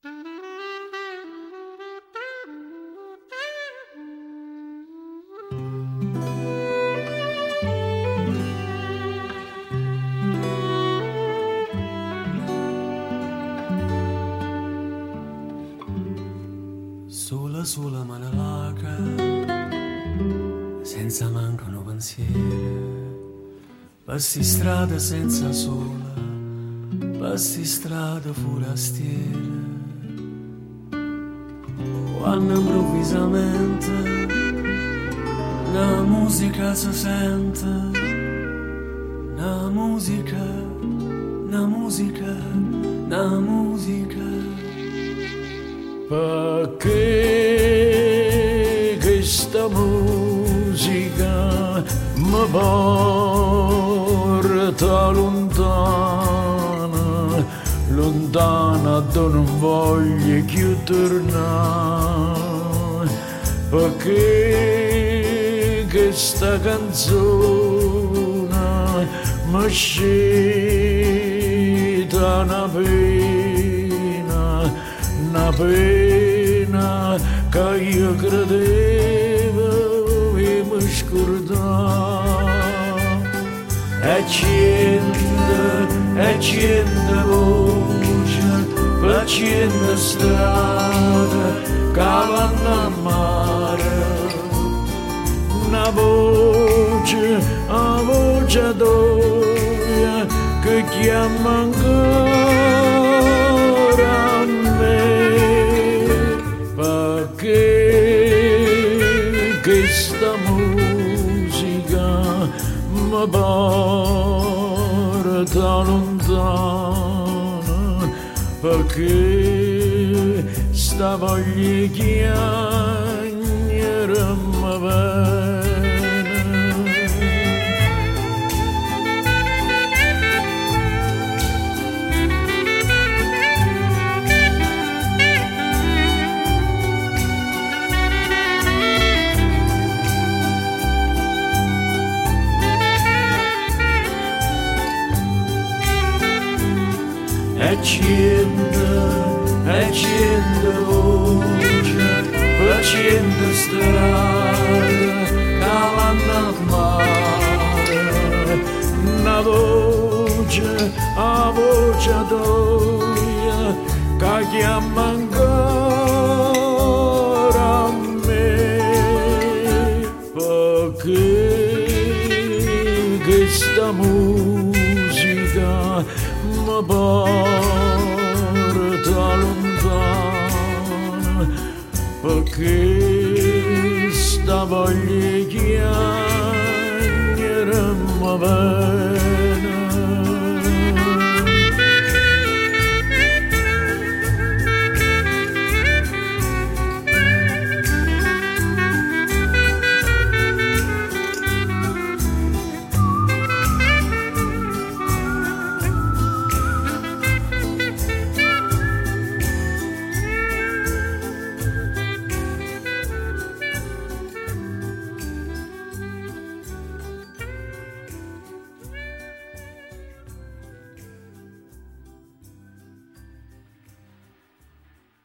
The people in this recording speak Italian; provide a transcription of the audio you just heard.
Sola, sola mano vaca, senza mancano pensieri, passi strada senza sola, passi strada forastiera. Quando improvvisamente la musica si sente, la musica, la musica, la musica. Perché questa musica mi porta lontana, lontana dove non voglio più tornare. Perché questa canzone mi scita una pena che io credevo e mi scordavo. Accende voce, accende strada, che vanno a mare. Una voce, a voce d'oia, che chiama ancora a me. Perché questa musica mi porta lontana, perché sta voglia chiagnere mi viene. Accende voce, accende strada, che vanno a mare. Una voce, a voce d'oia, che chiama ancora a me. Perché questa musica mi porta lontano, perché sta voglia chiagnere mi viene.